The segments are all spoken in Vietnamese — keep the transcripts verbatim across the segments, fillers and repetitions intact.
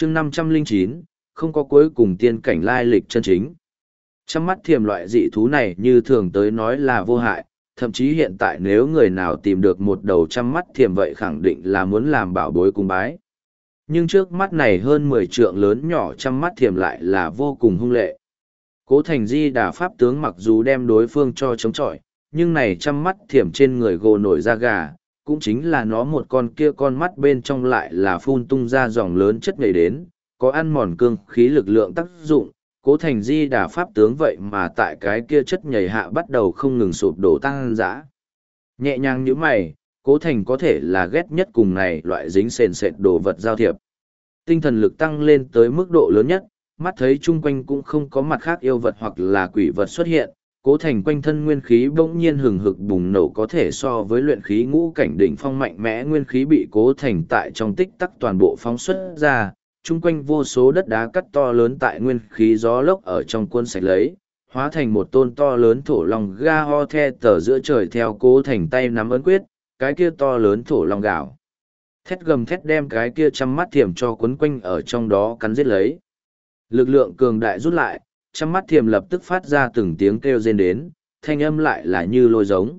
chương năm trăm linh chín, không có cuối cùng tiên cảnh lai lịch chân chính. Trăm mắt thiềm loại dị thú này như thường tới nói là vô hại, thậm chí hiện tại nếu người nào tìm được một đầu trăm mắt thiềm vậy khẳng định là muốn làm bảo bối cung bái. Nhưng trước mắt này hơn mười trượng lớn nhỏ trăm mắt thiềm lại là vô cùng hung lệ. Cố Thành Di Đà pháp tướng mặc dù đem đối phương cho chống chọi, nhưng này trăm mắt thiềm trên người gồ nổi da gà, cũng chính là nó một con kia con mắt bên trong lại là phun tung ra dòng lớn chất nhảy đến, có ăn mòn cương khí lực lượng tác dụng. Cố Thành Di Đà pháp tướng vậy mà tại cái kia chất nhảy hạ bắt đầu không ngừng sụp đổ tăng dã. Nhẹ nhàng như mày, Cố Thành có thể là ghét nhất cùng này loại dính sền sệt đồ vật giao thiệp. Tinh thần lực tăng lên tới mức độ lớn nhất, mắt thấy chung quanh cũng không có mặt khác yêu vật hoặc là quỷ vật xuất hiện. Cố Thành quanh thân nguyên khí bỗng nhiên hừng hực bùng nổ, có thể so với luyện khí ngũ cảnh đỉnh phong mạnh mẽ nguyên khí bị Cố Thành tại trong tích tắc toàn bộ phóng xuất ra, chung quanh vô số đất đá cắt to lớn tại nguyên khí gió lốc ở trong cuốn sạch lấy, hóa thành một tôn to lớn thổ long ga ho the tờ giữa trời theo Cố Thành tay nắm ấn quyết, cái kia to lớn thổ long gạo. Thét gầm thét đem cái kia trăm mắt thiềm cho quấn quanh ở trong đó cắn giết lấy. Lực lượng cường đại rút lại, trăm mắt thiềm lập tức phát ra từng tiếng kêu rên đến, thanh âm lại là như lôi giống.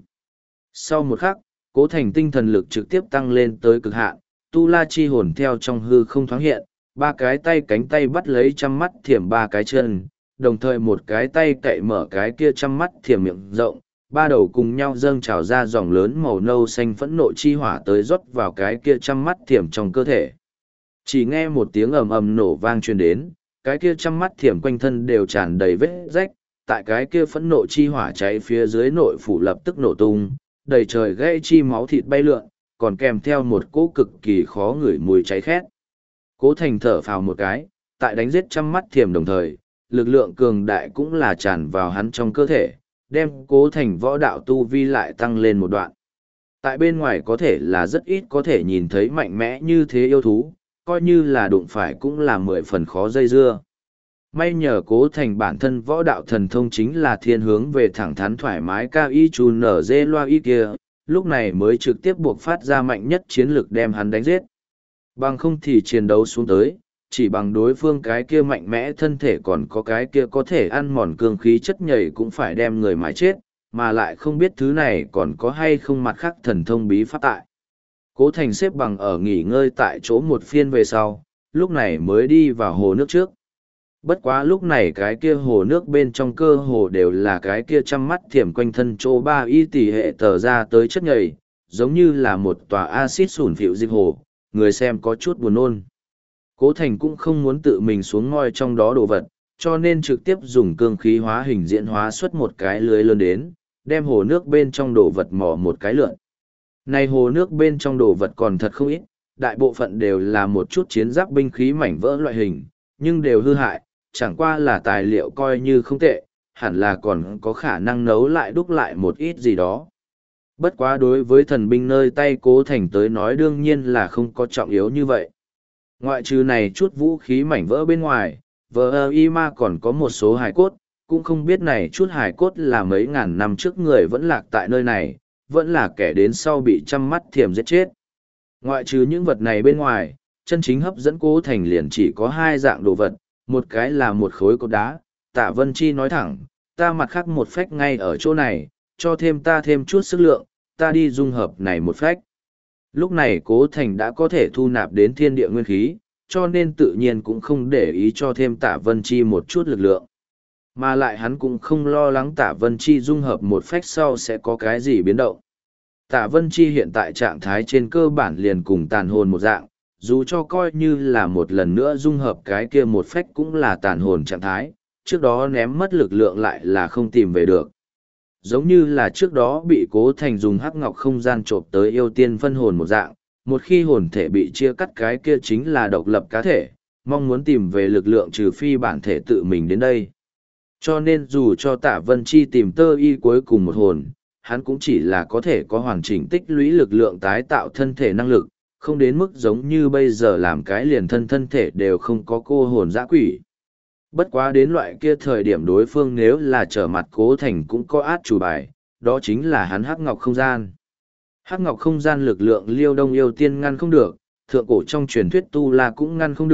Sau một khắc, Cố Thành tinh thần lực trực tiếp tăng lên tới cực hạn, tu la chi hồn theo trong hư không thoáng hiện, ba cái tay cánh tay bắt lấy trăm mắt thiềm ba cái chân, đồng thời một cái tay cậy mở cái kia trăm mắt thiềm miệng rộng, ba đầu cùng nhau dâng trào ra dòng lớn màu nâu xanh phẫn nộ chi hỏa tới rót vào cái kia trăm mắt thiềm trong cơ thể. Chỉ nghe một tiếng ầm ầm nổ vang truyền đến, cái kia trăm mắt thiềm quanh thân đều tràn đầy vết rách, tại cái kia phẫn nộ chi hỏa cháy phía dưới nội phủ lập tức nổ tung, đầy trời gãy chi máu thịt bay lượn, còn kèm theo một cỗ cực kỳ khó ngửi mùi cháy khét. Cố Thành thở phào một cái, tại đánh giết trăm mắt thiềm đồng thời, lực lượng cường đại cũng là tràn vào hắn trong cơ thể, đem Cố Thành võ đạo tu vi lại tăng lên một đoạn. Tại bên ngoài có thể là rất ít có thể nhìn thấy mạnh mẽ như thế yêu thú, coi như là đụng phải cũng là mười phần khó dây dưa. May nhờ Cố Thành bản thân võ đạo thần thông chính là thiên hướng về thẳng thắn thoải mái cao y chù nở dê loa y kia, lúc này mới trực tiếp buộc phát ra mạnh nhất chiến lực đem hắn đánh giết. Bằng không thì chiến đấu xuống tới, chỉ bằng đối phương cái kia mạnh mẽ thân thể còn có cái kia có thể ăn mòn cương khí chất nhảy cũng phải đem người mãi chết, mà lại không biết thứ này còn có hay không mặt khác thần thông bí pháp tại. Cố Thành xếp bằng ở nghỉ ngơi tại chỗ một phiên về sau, lúc này mới đi vào hồ nước trước. Bất quá lúc này cái kia hồ nước bên trong cơ hồ đều là cái kia trăm mắt thiểm quanh thân chỗ ba y tỷ hệ tờ ra tới chất nhầy, giống như là một tòa axit sủn phịu dịch hồ, người xem có chút buồn nôn. Cố Thành cũng không muốn tự mình xuống ngoi trong đó đồ vật, cho nên trực tiếp dùng cương khí hóa hình diễn hóa xuất một cái lưới lớn đến, đem hồ nước bên trong đồ vật mò một cái lượn. Này hồ nước bên trong đồ vật còn thật không ít, đại bộ phận đều là một chút chiến giáp binh khí mảnh vỡ loại hình, nhưng đều hư hại, chẳng qua là tài liệu coi như không tệ, hẳn là còn có khả năng nấu lại đúc lại một ít gì đó. Bất quá đối với thần binh nơi tay Cố Thành tới nói đương nhiên là không có trọng yếu như vậy. Ngoại trừ này chút vũ khí mảnh vỡ bên ngoài, vờ y ma còn có một số hài cốt, cũng không biết này chút hài cốt là mấy ngàn năm trước người vẫn lạc tại nơi này, vẫn là kẻ đến sau bị trăm mắt thiềm giết chết. Ngoại trừ những vật này bên ngoài, chân chính hấp dẫn Cố Thành liền chỉ có hai dạng đồ vật, một cái là một khối cột đá, Tạ Vân Chi nói thẳng, ta mặt khác một phách ngay ở chỗ này, cho thêm ta thêm chút sức lượng, ta đi dung hợp này một phách. Lúc này Cố Thành đã có thể thu nạp đến thiên địa nguyên khí, cho nên tự nhiên cũng không để ý cho thêm Tạ Vân Chi một chút lực lượng. Mà lại hắn cũng không lo lắng Tạ Vân Chi dung hợp một phách sau sẽ có cái gì biến động. Tạ Vân Chi hiện tại trạng thái trên cơ bản liền cùng tàn hồn một dạng, dù cho coi như là một lần nữa dung hợp cái kia một phách cũng là tàn hồn trạng thái, trước đó ném mất lực lượng lại là không tìm về được. Giống như là trước đó bị Cố Thành dùng hắc ngọc không gian trộm tới yêu tiên phân hồn một dạng, một khi hồn thể bị chia cắt cái kia chính là độc lập cá thể, mong muốn tìm về lực lượng trừ phi bản thể tự mình đến đây. Cho nên dù cho Tạ Vân Chi tìm tơ y cuối cùng một hồn, hắn cũng chỉ là có thể có hoàn chỉnh tích lũy lực lượng tái tạo thân thể năng lực, không đến mức giống như bây giờ làm cái liền thân thân thể đều không có cô hồn dã quỷ. Bất quá đến loại kia thời điểm đối phương nếu là trở mặt Cố Thành cũng có át chủ bài, đó chính là hắn hắc ngọc không gian. Hắc ngọc không gian lực lượng liêu đông yêu tiên ngăn không được, thượng cổ trong truyền thuyết tu la cũng ngăn không được,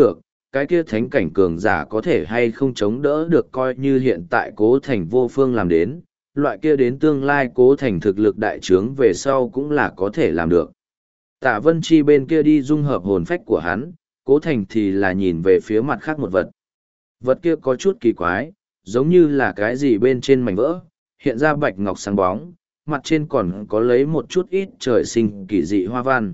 cái kia thánh cảnh cường giả có thể hay không chống đỡ được coi như hiện tại cố thành vô phương làm đến, loại kia đến tương lai cố thành thực lực đại trướng về sau cũng là có thể làm được. Tạ Vân Chi bên kia đi dung hợp hồn phách của hắn, cố thành thì là nhìn về phía mặt khác một vật. Vật kia có chút kỳ quái, giống như là cái gì bên trên mảnh vỡ, hiện ra bạch ngọc sáng bóng, mặt trên còn có lấy một chút ít trời sinh kỳ dị hoa văn.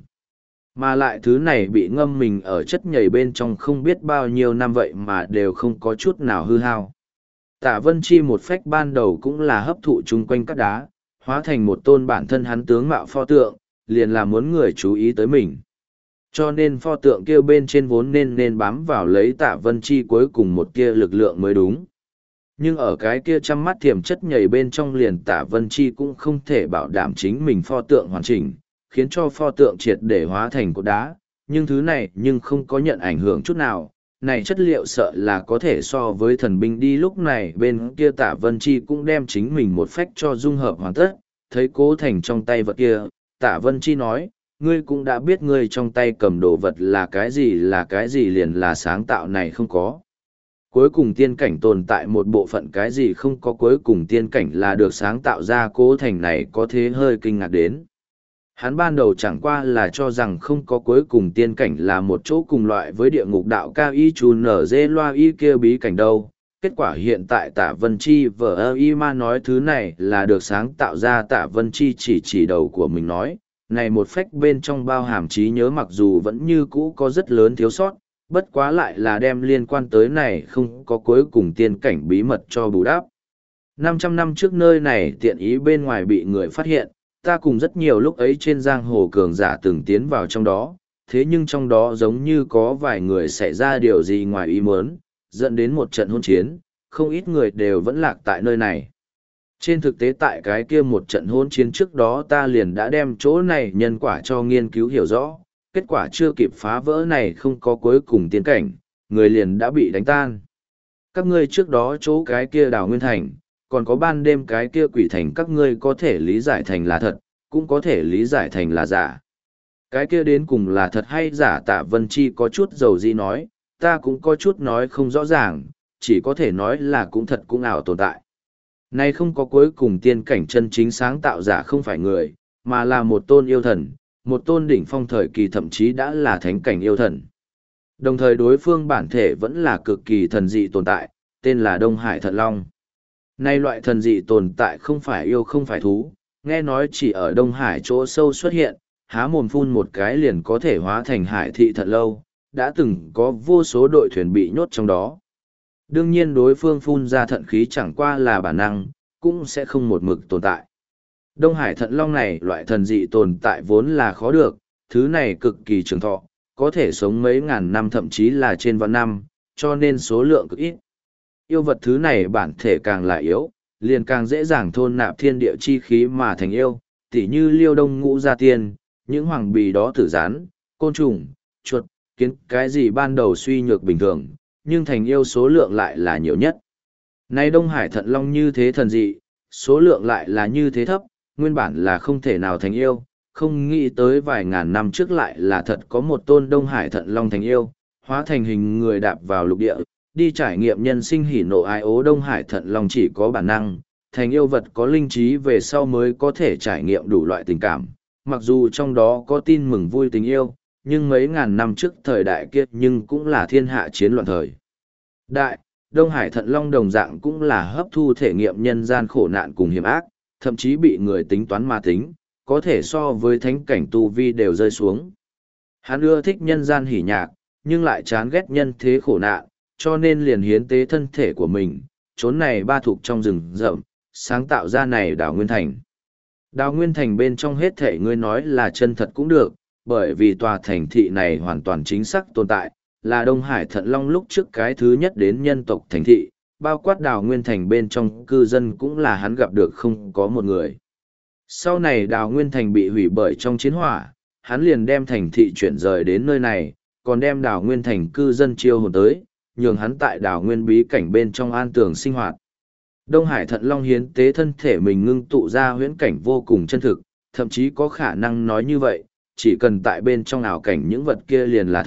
Mà lại thứ này bị ngâm mình ở chất nhầy bên trong không biết bao nhiêu năm vậy mà đều không có chút nào hư hao. Tạ Vân Chi một phách ban đầu cũng là hấp thụ chung quanh các đá, hóa thành một tôn bản thân hắn tướng mạo pho tượng, liền là muốn người chú ý tới mình. Cho nên pho tượng kia bên trên vốn nên nên bám vào lấy Tạ Vân Chi cuối cùng một kia lực lượng mới đúng. Nhưng ở cái kia trăm mắt thiểm chất nhầy bên trong liền Tạ Vân Chi cũng không thể bảo đảm chính mình pho tượng hoàn chỉnh, khiến cho pho tượng triệt để hóa thành cột đá, nhưng thứ này nhưng không có nhận ảnh hưởng chút nào. Này chất liệu sợ là có thể so với thần binh đi, lúc này bên kia Tạ Vân Chi cũng đem chính mình một phách cho dung hợp hoàn tất, thấy cố thành trong tay vật kia, Tạ Vân Chi nói, ngươi cũng đã biết ngươi trong tay cầm đồ vật là cái gì là cái gì liền là sáng tạo này không có. Cuối cùng tiên cảnh tồn tại một bộ phận cái gì không có, cuối cùng tiên cảnh là được sáng tạo ra, cố thành này có thế hơi kinh ngạc đến. Hắn ban đầu chẳng qua là cho rằng không có cuối cùng tiên cảnh là một chỗ cùng loại với địa ngục đạo cao y chù nở dê loa y kia bí cảnh đâu. Kết quả hiện tại Tạ Vân Chi vợ ơ y ma nói thứ này là được sáng tạo ra, Tạ Vân Chi chỉ chỉ đầu của mình nói, này một phách bên trong bao hàm trí nhớ mặc dù vẫn như cũ có rất lớn thiếu sót, bất quá lại là đem liên quan tới này không có cuối cùng tiên cảnh bí mật cho bù đắp. năm trăm năm trước nơi này tiện ý bên ngoài bị người phát hiện, ta cùng rất nhiều lúc ấy trên giang hồ cường giả từng tiến vào trong đó, thế nhưng trong đó giống như có vài người xảy ra điều gì ngoài ý muốn, dẫn đến một trận hôn chiến, không ít người đều vẫn lạc tại nơi này. Trên thực tế tại cái kia một trận hôn chiến trước đó ta liền đã đem chỗ này nhân quả cho nghiên cứu hiểu rõ, kết quả chưa kịp phá vỡ này không có cuối cùng tiến cảnh, người liền đã bị đánh tan. Các ngươi trước đó chỗ cái kia đào nguyên thành, còn có ban đêm cái kia quỷ thành, các ngươi có thể lý giải thành là thật, cũng có thể lý giải thành là giả. Cái kia đến cùng là thật hay giả, Tạ Vân Chi có chút dầu dĩ nói, ta cũng có chút nói không rõ ràng, chỉ có thể nói là cũng thật cũng ảo tồn tại. Này không có cuối cùng tiên cảnh chân chính sáng tạo giả không phải người, mà là một tôn yêu thần, một tôn đỉnh phong thời kỳ thậm chí đã là thánh cảnh yêu thần. Đồng thời đối phương bản thể vẫn là cực kỳ thần dị tồn tại, tên là Đông Hải Thận Long. Nay loại thần dị tồn tại không phải yêu không phải thú, nghe nói chỉ ở Đông Hải chỗ sâu xuất hiện, há mồm phun một cái liền có thể hóa thành hải thị thật lâu, đã từng có vô số đội thuyền bị nhốt trong đó. Đương nhiên đối phương phun ra thận khí chẳng qua là bản năng, cũng sẽ không một mực tồn tại. Đông Hải Thận Long này loại thần dị tồn tại vốn là khó được, thứ này cực kỳ trường thọ, có thể sống mấy ngàn năm thậm chí là trên vạn năm, cho nên số lượng cực ít. Yêu vật thứ này bản thể càng là yếu, liền càng dễ dàng thôn nạp thiên địa chi khí mà thành yêu, tỉ như liêu đông ngũ gia tiên, những hoàng bì đó tử rán, côn trùng, chuột, kiến cái gì ban đầu suy nhược bình thường, nhưng thành yêu số lượng lại là nhiều nhất. Nay Đông Hải Thận Long như thế thần dị, số lượng lại là như thế thấp, nguyên bản là không thể nào thành yêu, không nghĩ tới vài ngàn năm trước lại là thật có một tôn Đông Hải Thận Long thành yêu, hóa thành hình người đạp vào lục địa, đi trải nghiệm nhân sinh hỉ nộ ai ố. Đông Hải Thận Long chỉ có bản năng, thành yêu vật có linh trí về sau mới có thể trải nghiệm đủ loại tình cảm, mặc dù trong đó có tin mừng vui tình yêu, nhưng mấy ngàn năm trước thời đại kia nhưng cũng là thiên hạ chiến loạn thời đại. Đông Hải Thận Long đồng dạng cũng là hấp thu thể nghiệm nhân gian khổ nạn cùng hiểm ác, thậm chí bị người tính toán ma tính, có thể so với thánh cảnh tu vi đều rơi xuống. Hắn ưa thích nhân gian hỉ nhạc, nhưng lại chán ghét nhân thế khổ nạn, cho nên liền hiến tế thân thể của mình, trốn này ba thục trong rừng rậm, sáng tạo ra này đảo Nguyên Thành. Đảo Nguyên Thành bên trong hết thể ngươi nói là chân thật cũng được, bởi vì tòa thành thị này hoàn toàn chính xác tồn tại, là Đông Hải Thận Long lúc trước cái thứ nhất đến nhân tộc thành thị, bao quát đảo Nguyên Thành bên trong cư dân cũng là hắn gặp được không có một người. Sau này đảo Nguyên Thành bị hủy bởi trong chiến hỏa, hắn liền đem thành thị chuyển rời đến nơi này, còn đem đảo Nguyên Thành cư dân chiêu hồn tới, nhường hắn tại đảo Nguyên bí cảnh bên trong an tường sinh hoạt. Đông Hải Thận Long hiến tế thân thể mình ngưng tụ ra huyễn cảnh vô cùng chân thực, thậm chí có khả năng nói như vậy, chỉ cần tại bên trong ảo cảnh những vật kia liền là thật,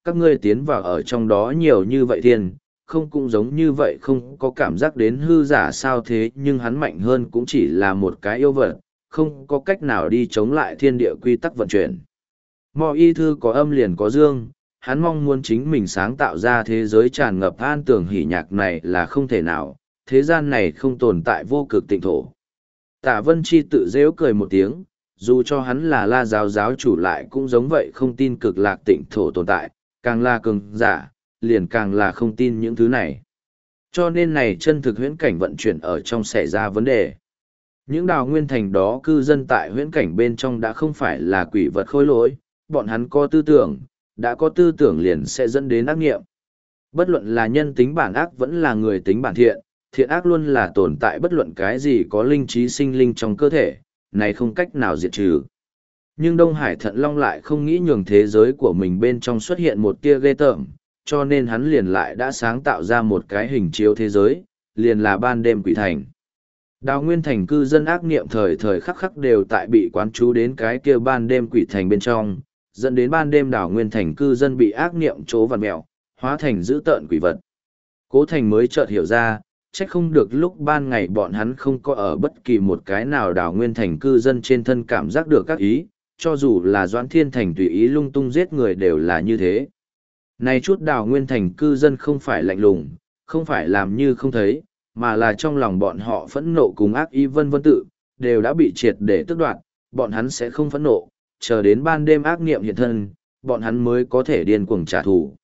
các ngươi tiến vào ở trong đó nhiều như vậy thiên, không cũng giống như vậy không có cảm giác đến hư giả sao thế nhưng hắn mạnh hơn cũng chỉ là một cái yêu vật, không có cách nào đi chống lại thiên địa quy tắc vận chuyển. Mò y thư có âm liền có dương, hắn mong muốn chính mình sáng tạo ra thế giới tràn ngập an tường hỉ nhạc này là không thể nào, thế gian này không tồn tại vô cực tịnh thổ. Tả Vân Chi tự dễu cười một tiếng, dù cho hắn là la giáo giáo chủ lại cũng giống vậy không tin cực lạc tịnh thổ tồn tại, càng là cường giả, liền càng là không tin những thứ này. Cho nên này chân thực huyễn cảnh vận chuyển ở trong xảy ra vấn đề. Những đào nguyên thành đó cư dân tại huyễn cảnh bên trong đã không phải là quỷ vật khôi lỗi, bọn hắn có tư tưởng, đã có tư tưởng liền sẽ dẫn đến ác nghiệm. Bất luận là nhân tính bản ác vẫn là người tính bản thiện, thiện ác luôn là tồn tại bất luận cái gì có linh trí sinh linh trong cơ thể, này không cách nào diệt trừ. Nhưng Đông Hải Thận Long lại không nghĩ nhường thế giới của mình bên trong xuất hiện một tia ghê tởm, cho nên hắn liền lại đã sáng tạo ra một cái hình chiếu thế giới, liền là ban đêm quỷ thành. Đào nguyên thành cư dân ác niệm thời thời khắc khắc đều tại bị quán chú đến cái kia ban đêm quỷ thành bên trong, dẫn đến ban đêm đào nguyên thành cư dân bị ác niệm chỗ vằn mẹo, hóa thành dữ tợn quỷ vật. Cố Thành mới chợt hiểu ra, trách không được lúc ban ngày bọn hắn không có ở bất kỳ một cái nào đào nguyên thành cư dân trên thân cảm giác được các ý, cho dù là Doãn Thiên Thành tùy ý lung tung giết người đều là như thế. Này chút đào nguyên thành cư dân không phải lạnh lùng, không phải làm như không thấy, mà là trong lòng bọn họ phẫn nộ cùng ác ý vân vân tự, đều đã bị triệt để tước đoạt, bọn hắn sẽ không phẫn nộ, chờ đến ban đêm ác niệm hiện thân, bọn hắn mới có thể điên cuồng trả thù.